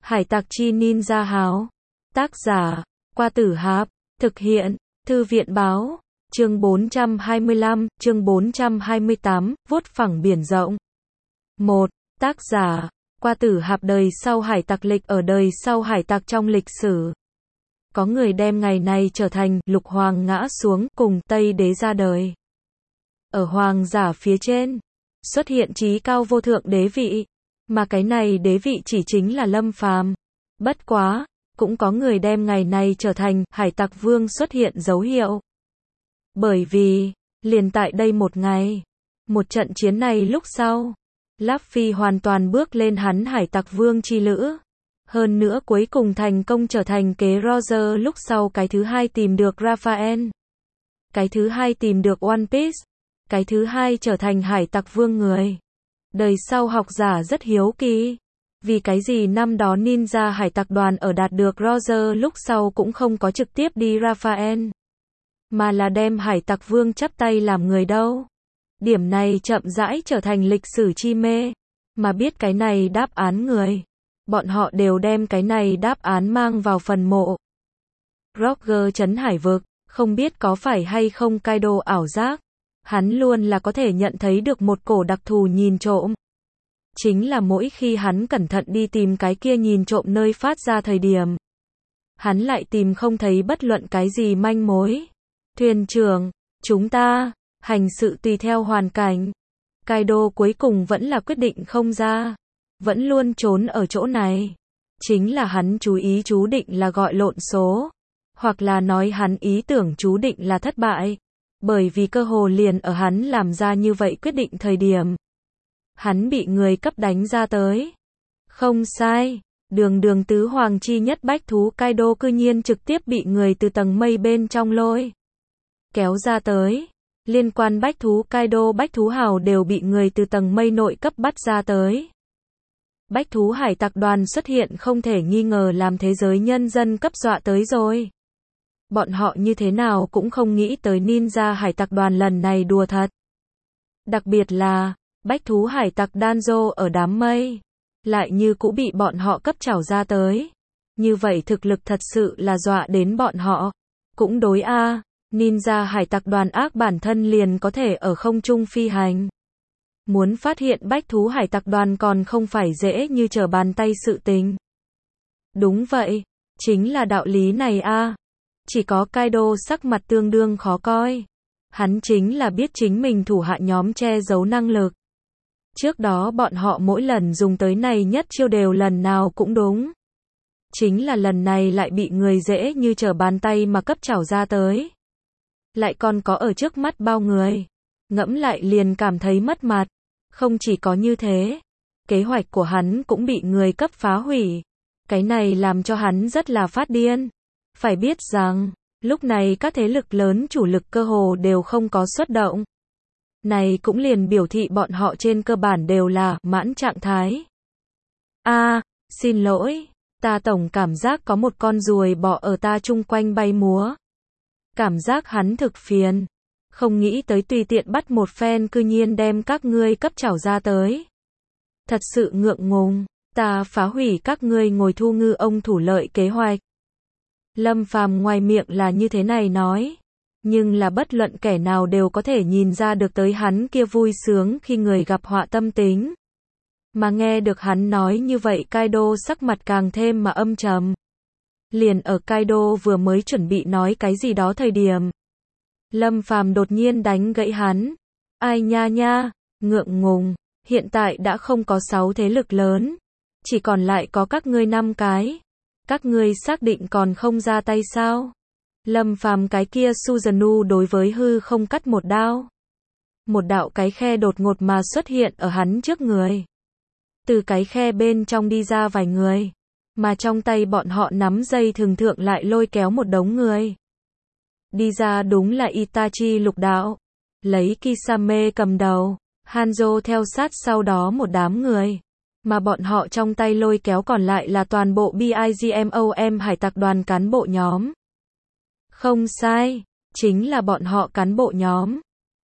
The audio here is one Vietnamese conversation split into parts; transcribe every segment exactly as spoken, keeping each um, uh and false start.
Hải tặc chi ninja háo. Tác giả, Qua Tử Hạp. Thực hiện, Thư viện báo. Chương bốn trăm hai mươi lăm, chương bốn trăm hai mươi tám, vuốt phẳng biển rộng. một. Tác giả, Qua Tử Hạp. Đời sau hải tặc. Lịch ở đời sau hải tặc trong lịch sử. Có người đem ngày này trở thành Lục Hoàng ngã xuống cùng Tây Đế ra đời. Ở hoàng giả phía trên, xuất hiện chí cao vô thượng đế vị. Mà cái này đế vị chỉ chính là Lâm Phàm. Bất quá, cũng có người đem ngày này trở thành hải tặc vương xuất hiện dấu hiệu. Bởi vì, liền tại đây một ngày, một trận chiến này lúc sau, Luffy hoàn toàn bước lên hắn hải tặc vương chi lữ. Hơn nữa cuối cùng thành công trở thành kế Roger lúc sau cái thứ hai tìm được Raphael. Cái thứ hai tìm được One Piece. Cái thứ hai trở thành hải tặc vương người. Đời sau học giả rất hiếu kỳ. Vì cái gì năm đó ninja hải tặc đoàn ở đạt được Roger lúc sau cũng không có trực tiếp đi Raphael. Mà là đem hải tặc vương chắp tay làm người đâu. Điểm này chậm rãi trở thành lịch sử chi mê. Mà biết cái này đáp án người. Bọn họ đều đem cái này đáp án mang vào phần mộ. Roger trấn hải vực, không biết có phải hay không Kaido ảo giác. Hắn luôn là có thể nhận thấy được một cổ đặc thù nhìn trộm. Chính là mỗi khi hắn cẩn thận đi tìm cái kia nhìn trộm nơi phát ra thời điểm. Hắn lại tìm không thấy bất luận cái gì manh mối. Thuyền trưởng, chúng ta, hành sự tùy theo hoàn cảnh. Kaido cuối cùng vẫn là quyết định không ra. Vẫn luôn trốn ở chỗ này. Chính là hắn chú ý chú định là gọi lộn số. Hoặc là nói hắn ý tưởng chú định là thất bại. Bởi vì cơ hồ liền ở hắn làm ra như vậy quyết định thời điểm. Hắn bị người cấp đánh ra tới. Không sai. Đường đường tứ hoàng chi nhất bách thú Kaido cư nhiên trực tiếp bị người từ tầng mây bên trong lôi kéo ra tới. Liên quan bách thú Kaido bách thú hào đều bị người từ tầng mây nội cấp bắt ra tới. Bách thú hải tặc đoàn xuất hiện không thể nghi ngờ làm thế giới nhân dân cấp dọa tới rồi. Bọn họ như thế nào cũng không nghĩ tới ninja hải tặc đoàn lần này đùa thật. Đặc biệt là, bách thú hải tặc Danzo ở đám mây. Lại như cũ bị bọn họ cấp trảo ra tới. Như vậy thực lực thật sự là dọa đến bọn họ. Cũng đối a, ninja hải tặc đoàn ác bản thân liền có thể ở không trung phi hành. Muốn phát hiện bách thú hải tặc đoàn còn không phải dễ như trở bàn tay sự tình. Đúng vậy, chính là đạo lý này a. Chỉ có Kaido sắc mặt tương đương khó coi. Hắn chính là biết chính mình thủ hạ nhóm che giấu năng lực. Trước đó bọn họ mỗi lần dùng tới này nhất chiêu đều lần nào cũng đúng. Chính là lần này lại bị người dễ như trở bàn tay mà cấp trảo ra tới. Lại còn có ở trước mắt bao người. Ngẫm lại liền cảm thấy mất mặt. Không chỉ có như thế, kế hoạch của hắn cũng bị người cấp phá hủy. Cái này làm cho hắn rất là phát điên. Phải biết rằng, lúc này các thế lực lớn chủ lực cơ hồ đều không có xuất động. Này cũng liền biểu thị bọn họ trên cơ bản đều là mãn trạng thái. A, à, xin lỗi, ta tổng cảm giác có một con ruồi bọ ở ta chung quanh bay múa. Cảm giác hắn thực phiền. Không nghĩ tới tùy tiện bắt một phen cư nhiên đem các ngươi cấp trảo ra tới. Thật sự ngượng ngùng, ta phá hủy các ngươi ngồi thu ngư ông thủ lợi kế hoạch. Lâm Phàm ngoài miệng là như thế này nói. Nhưng là bất luận kẻ nào đều có thể nhìn ra được tới hắn kia vui sướng khi người gặp họa tâm tính. Mà nghe được hắn nói như vậy Kaido sắc mặt càng thêm mà âm trầm. Liền ở Kaido vừa mới chuẩn bị nói cái gì đó thời điểm. Lâm Phàm đột nhiên đánh gãy hắn. Ai nha nha, ngượng ngùng, hiện tại đã không có sáu thế lực lớn. Chỉ còn lại có các ngươi năm cái. Các ngươi xác định còn không ra tay sao? Lâm Phàm cái kia Susanoo đối với hư không cắt một đao. Một đạo cái khe đột ngột mà xuất hiện ở hắn trước người. Từ cái khe bên trong đi ra vài người. Mà trong tay bọn họ nắm dây thường thượng lại lôi kéo một đống người. Đi ra đúng là Itachi lục đạo. Lấy Kisame cầm đầu. Hanzo theo sát sau đó một đám người. Mà bọn họ trong tay lôi kéo còn lại là toàn bộ Bigmom hải tặc đoàn cán bộ nhóm. Không sai, chính là bọn họ cán bộ nhóm.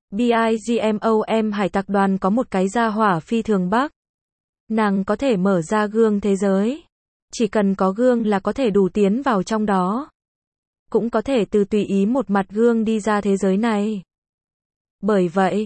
Bigmom hải tặc đoàn có một cái gia hỏa phi thường bắc. Nàng có thể mở ra gương thế giới. Chỉ cần có gương là có thể đủ tiến vào trong đó. Cũng có thể từ tùy ý một mặt gương đi ra thế giới này. Bởi vậy,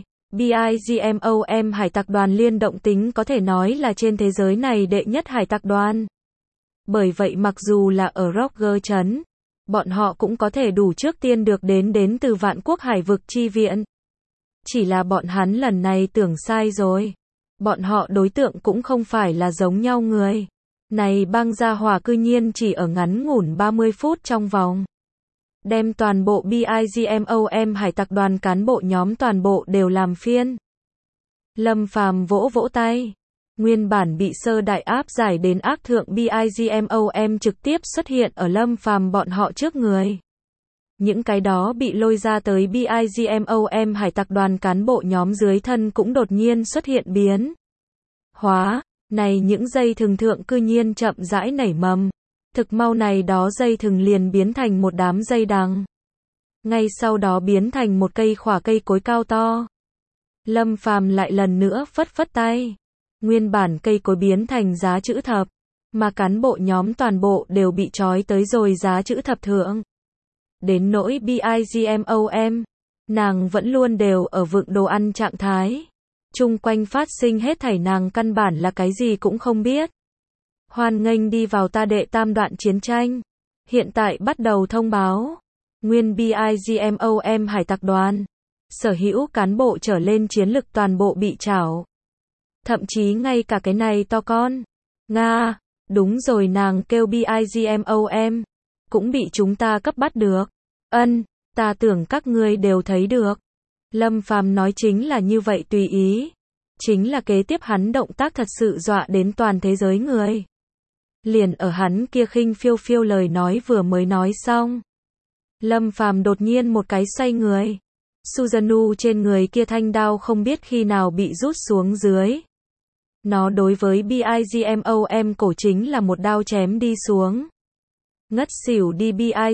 BIGMOM hải tặc đoàn liên động tính có thể nói là trên thế giới này đệ nhất hải tặc đoàn. Bởi vậy mặc dù là ở Roger trấn, bọn họ cũng có thể đủ trước tiên được đến đến từ vạn quốc hải vực chi viện. Chỉ là bọn hắn lần này tưởng sai rồi. Bọn họ đối tượng cũng không phải là giống nhau người. Này băng gia hỏa cư nhiên chỉ ở ngắn ngủn ba mươi phút trong vòng. Đem toàn bộ BIGMOM hải tặc đoàn cán bộ nhóm toàn bộ đều làm phiên. Lâm Phàm vỗ vỗ tay. Nguyên bản bị sơ đại áp giải đến ác thượng BIGMOM trực tiếp xuất hiện ở Lâm Phàm bọn họ trước người. Những cái đó bị lôi ra tới BIGMOM hải tặc đoàn cán bộ nhóm dưới thân cũng đột nhiên xuất hiện biến hóa. Này những dây thừng thượng cư nhiên chậm rãi nảy mầm. Thực mau này đó dây thừng liền biến thành một đám dây đằng. Ngay sau đó biến thành một cây khỏa cây cối cao to. Lâm Phàm lại lần nữa phất phất tay. Nguyên bản cây cối biến thành giá chữ thập. Mà cán bộ nhóm toàn bộ đều bị trói tới rồi giá chữ thập thượng. Đến nỗi BIGMOM, nàng vẫn luôn đều ở vựng đồ ăn trạng thái. Chung quanh phát sinh hết thảy nàng căn bản là cái gì cũng không biết. Hoan nghênh đi vào ta đệ tam đoạn chiến tranh. Hiện tại bắt đầu thông báo. Nguyên BIGMOM hải tặc đoàn. Sở hữu cán bộ trở lên chiến lực toàn bộ bị trảo. Thậm chí ngay cả cái này to con. Nga, đúng rồi nàng kêu BIGMOM. Cũng bị chúng ta cấp bắt được. Ân, ta tưởng các ngươi đều thấy được. Lâm Phàm nói chính là như vậy tùy ý. Chính là kế tiếp hắn động tác thật sự dọa đến toàn thế giới người. Liền ở hắn kia khinh phiêu phiêu lời nói vừa mới nói xong. Lâm Phàm đột nhiên một cái xoay người. Susanoo trên người kia thanh đao không biết khi nào bị rút xuống dưới. Nó đối với BIGMOM cổ chính là một đao chém đi xuống. Ngất xỉu đi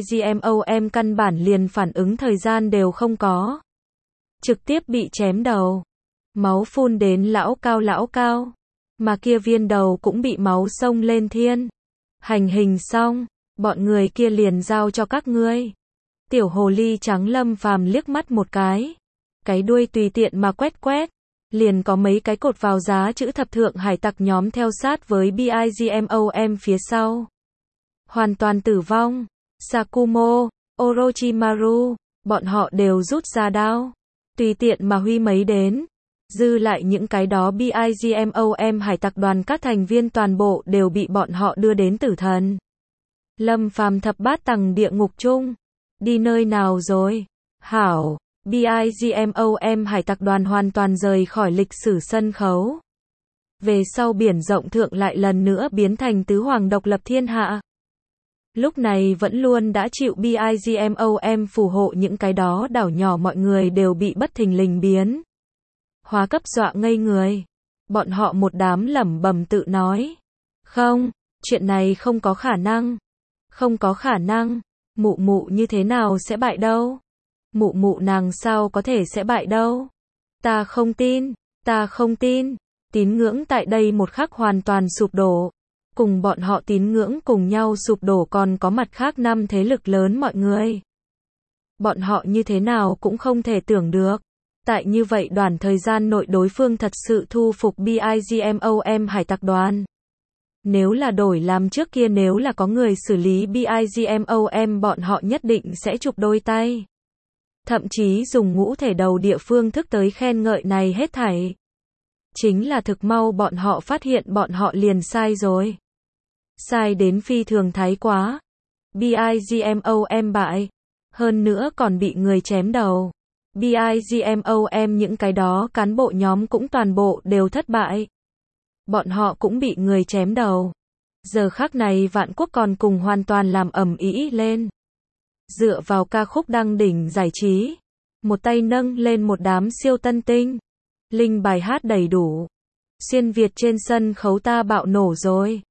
BIGMOM căn bản liền phản ứng thời gian đều không có. Trực tiếp bị chém đầu. Máu phun đến lão cao lão cao. Mà kia viên đầu cũng bị máu xông lên thiên. Hành hình xong, bọn người kia liền giao cho các ngươi. Tiểu hồ ly trắng Lâm Phàm liếc mắt một cái. Cái đuôi tùy tiện mà quét quét. Liền có mấy cái cột vào giá chữ thập thượng hải tặc nhóm theo sát với BIGMOM phía sau. Hoàn toàn tử vong. Sakumo, Orochimaru, bọn họ đều rút ra đao. Tùy tiện mà huy mấy đến. Dư lại những cái đó BIGMOM hải tặc đoàn các thành viên toàn bộ đều bị bọn họ đưa đến tử thần. Lâm Phàm thập bát tầng địa ngục chung. Đi nơi nào rồi? Hảo, BIGMOM hải tặc đoàn hoàn toàn rời khỏi lịch sử sân khấu. Về sau biển rộng thượng lại lần nữa biến thành tứ hoàng độc lập thiên hạ. Lúc này vẫn luôn đã chịu BIGMOM phù hộ những cái đó đảo nhỏ mọi người đều bị bất thình lình biến hóa cấp dọa ngây người. Bọn họ một đám lẩm bẩm tự nói. Không, chuyện này không có khả năng. Không có khả năng. Mụ mụ như thế nào sẽ bại đâu? Mụ mụ nàng sao có thể sẽ bại đâu? Ta không tin, ta không tin. Tín ngưỡng tại đây một khắc hoàn toàn sụp đổ. Cùng bọn họ tín ngưỡng cùng nhau sụp đổ còn có mặt khác năm thế lực lớn mọi người. Bọn họ như thế nào cũng không thể tưởng được. Tại như vậy đoạn thời gian nội đối phương thật sự thu phục BIGMOM hải tặc đoàn. Nếu là đổi làm trước kia nếu là có người xử lý BIGMOM bọn họ nhất định sẽ chụp đôi tay. Thậm chí dùng ngũ thể đầu địa phương thức tới khen ngợi này hết thảy. Chính là thực mau bọn họ phát hiện bọn họ liền sai rồi. Sai đến phi thường thái quá. BIGMOM bại. Hơn nữa còn bị người chém đầu. BIGMOM những cái đó cán bộ nhóm cũng toàn bộ đều thất bại. Bọn họ cũng bị người chém đầu. Giờ khắc này vạn quốc còn cùng hoàn toàn làm ầm ĩ lên. Dựa vào ca khúc đăng đỉnh giải trí. Một tay nâng lên một đám siêu tân tinh. Linh bài hát đầy đủ. Xuyên Việt trên sân khấu ta bạo nổ rồi.